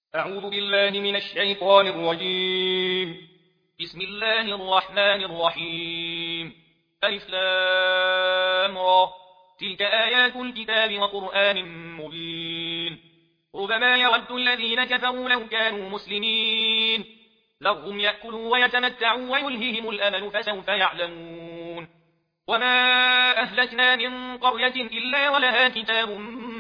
أعوذ بالله من الشيطان الرجيم. بسم الله الرحمن الرحيم. ألف لام را. تلك آيات الكتاب وقرآن مبين. ربما يود الذين كفروا لو كانوا مسلمين. ذرهم يأكلوا ويتمتعوا ويلههم الأمل فسوف يعلمون. وما أهلكنا من قرية إلا ولها كتاب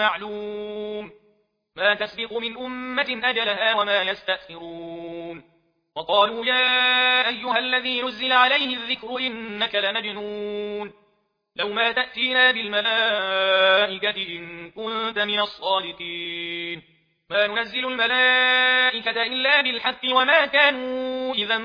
معلوم. ما تسبق من أمة أجلها وما يستأخرون. وقالوا يا أيها الذي نزل عليه الذكر إنك لمجنون. لو ما تأتينا بالملائكة إن كنت من الصادقين. ما ننزل الملائكة إلا بالحق وما كانوا إذا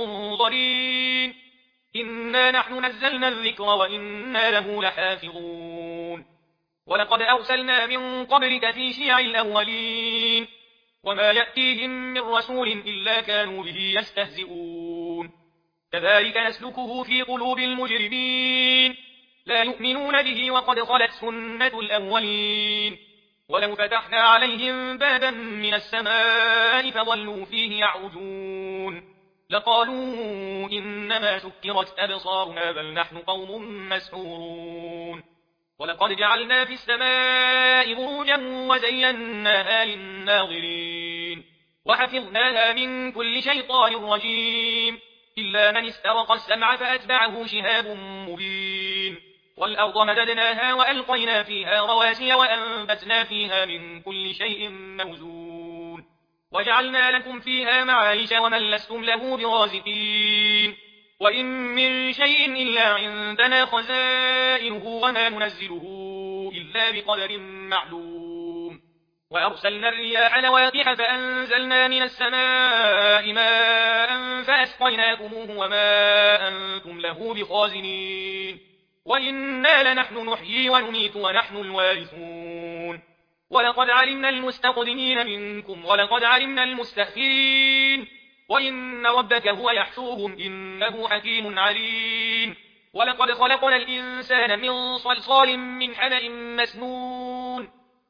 منظرين. إنا نحن نزلنا الذكر وإنا له لحافظون. ولقد أرسلنا من قبلك في شيع الأولين. وما يأتيهم من رسول إلا كانوا به يستهزئون. كذلك نسلكه في قلوب المجرمين. لا يؤمنون به وقد خلت سنة الأولين. ولو فتحنا عليهم بابا من السماء فظلوا فيه يعرجون لقالوا إنما سكرت أبصارنا بل نحن قوم مسحورون. ولقد جعلنا في السماء بروجا وزيناها للناظرين. وحفظناها من كل شيطان رجيم إلا من استرق السمع فأتبعه شهاب مبين. والأرض مددناها وألقينا فيها رواسي وأنبتنا فيها من كل شيء موزون. وجعلنا لكم فيها معايش ومن لستم له برازقين. وإن من شيء إلا عندنا خزائنه وما ننزله إلا بقدر معلوم. وأرسلنا الرياح لواقح فأنزلنا من السماء ماء فأسقيناكموه وما أنتم له بخازنين. وإنا لنحن نحيي ونميت ونحن الوارثون. ولقد علمنا المستقدمين منكم ولقد علمنا المستأخرين. وإن ربك هو يحشوهم إنه حكيم عليم. ولقد خلقنا الإنسان من صلصال من حمأ مسنون.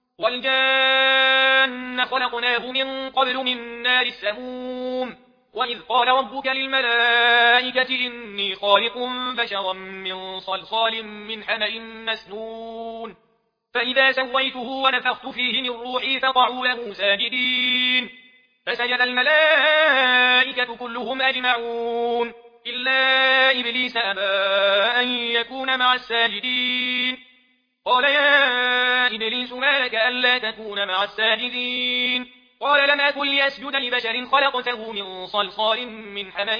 والجان خلقناه من قبل من نار السموم. وإذ قال ربك للملائكة إني خالق بشرا من صلصال من حمأ مسنون. فإذا سويته ونفخت فيه من روحي فقعوا له ساجدين. فسجد الملائكة كلهم أجمعون إلا إبليس أبى أن يكون مع الساجدين. قال يا إبليس ما لك ألا تكون مع الساجدين. قال لم أكن لأسجد لبشر خلقته من صلصال من حمأ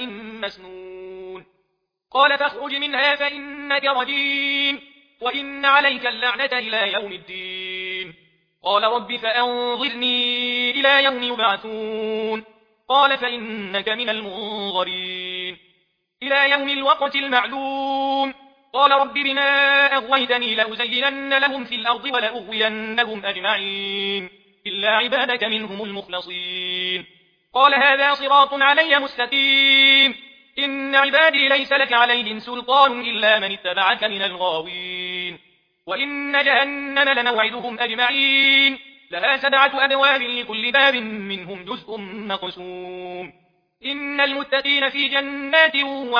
مسنون. قال فاخرج منها فإنك رجيم وإن عليك اللعنة إلى يوم الدين. قال رب فأنظرني إلى يوم يبعثون. قال فإنك من المنظرين إلى يوم الوقت المعلوم. قال رب بما أغويتني لأزينن لهم في الأرض ولأغوينهم أجمعين إلا عبادك منهم المخلصين. قال هذا صراط علي مستقيم. إن عبادي ليس لك عليهم سلطان إلا من اتبعك من الغاوين. وإن جهنم لموعدهم أجمعين لها 7 أبواب لكل باب منهم جزء مقسوم. إن المتقين في جنات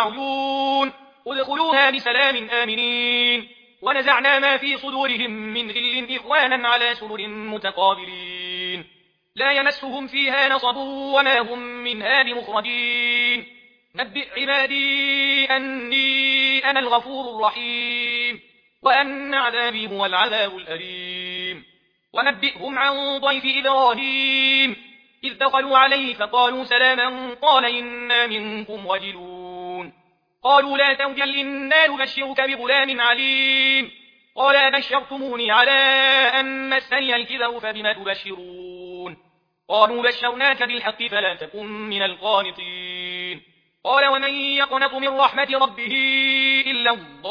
وعيون ادخلوها بسلام آمنين. ونزعنا ما في صدورهم من غل إخوانا على سرر متقابلين لا يمسهم فيها نصب وما هم منها بمخرجين. نبئ عبادي أني أنا الغفور الرحيم وأن عذابي هو العذاب الأليم. ونبئهم عن ضيف إبراهيم إذ دخلوا عليه فقالوا سلاما قال إنا منكم وجلون. قالوا لا توجل إنا نبشرك بغلام عليم. قال أبشرتموني على أن مسني الكبر فبم تبشرون. قالوا بشرناك بالحق فلا تكن من القانطين. قال ومن يقنط من رحمة ربه إلا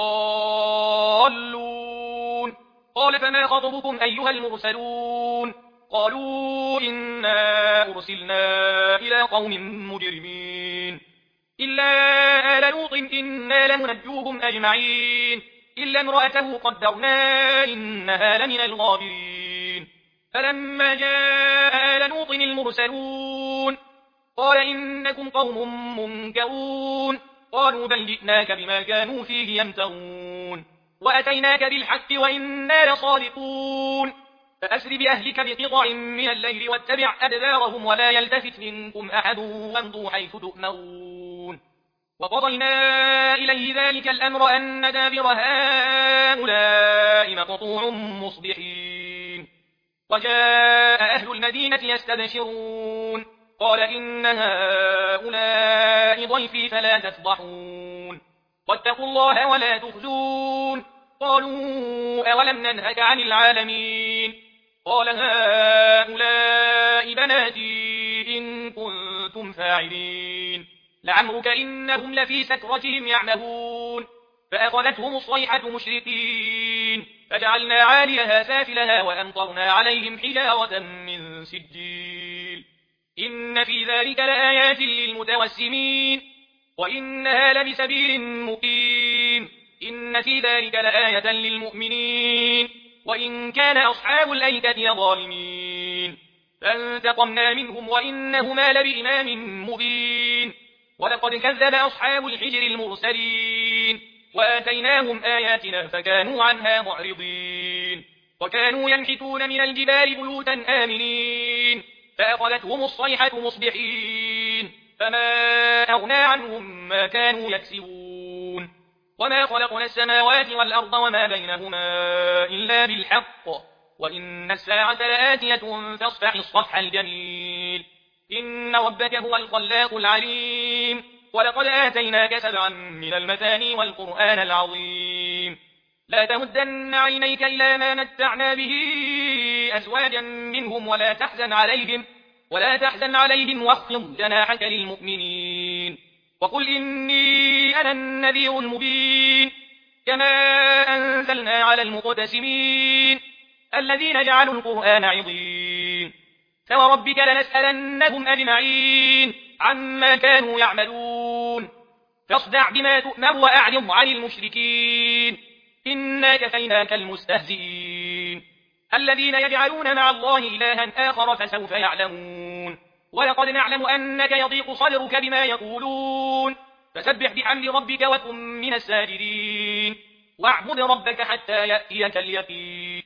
الضالون. قال فما خطبكم أيها المرسلون. قالوا إنا أرسلنا إلى قوم مجرمين إلا آل لوط إنا لمنجوهم أجمعين إلا امرأته قدرنا إنها لمن الغابرين. فلما جاء آل آل لوط المرسلون قال إنكم قوم منكرون قالوا بل جئناك بما كانوا فيه يمترون وأتيناك بالحق وإنا لصادقون فأسر بأهلك بقطع من الليل واتبع أدبارهم ولا يلتفت منكم أحد وامضوا حيث تؤمرون وقضينا إليه ذلك الأمر أن دابر هؤلاء مقطوع مصبحين وجاء أهل المدينة يستبشرون قال إن هؤلاء ضيفي فلا تفضحون واتقوا الله ولا تخزون قالوا أولم ننهك عن العالمين قال هؤلاء بناتي إن كنتم فاعلين لعمرك إنهم لفي سكرتهم يعمهون فأخذتهم الصيحة مشرقين فجعلنا عاليها سافلها وأمطرنا عليهم حجارة من سجيل إن في ذلك لآيات للمتوسمين وإنها لبسبيل مقيم إن في ذلك لآية للمؤمنين وإن كان أصحاب الأيكة ظالمين فانتقمنا منهم وإنهما لبإمام مبين ولقد كذب أصحاب الحجر المرسلين وآتيناهم آياتنا فكانوا عنها معرضين وكانوا ينحتون من الجبال بيوتا آمنين فأخذتهم الصيحة مصبحين فما أغنى عنهم ما كانوا يكسبون وما خلقنا السماوات والأرض وما بينهما إلا بالحق وإن الساعة لآتية فاصفح الصفح الجميل إن ربك هو الخلاق العليم ولقد آتيناك 7 من المثاني والقرآن العظيم لا تمدن عينيك إلى ما متعنا به أزواجا منهم ولا تحزن عليهم واخفض جناحك للمؤمنين وقل إني أنا النذير المبين كما أنزلنا على المقتسمين الذين جعلوا القرآن عظيم فوربك لنسألنهم أجمعين عما كانوا يعملون فاصدع بما تؤمر وأعرض عن المشركين إنا كفيناك المستهزئين الذين يجعلون مع الله إلها آخر فسوف يعلمون ولقد نعلم أنك يضيق صدرك بما يقولون فسبح بحمد ربك وكن من الساجدين واعبد ربك حتى يأتيك اليقين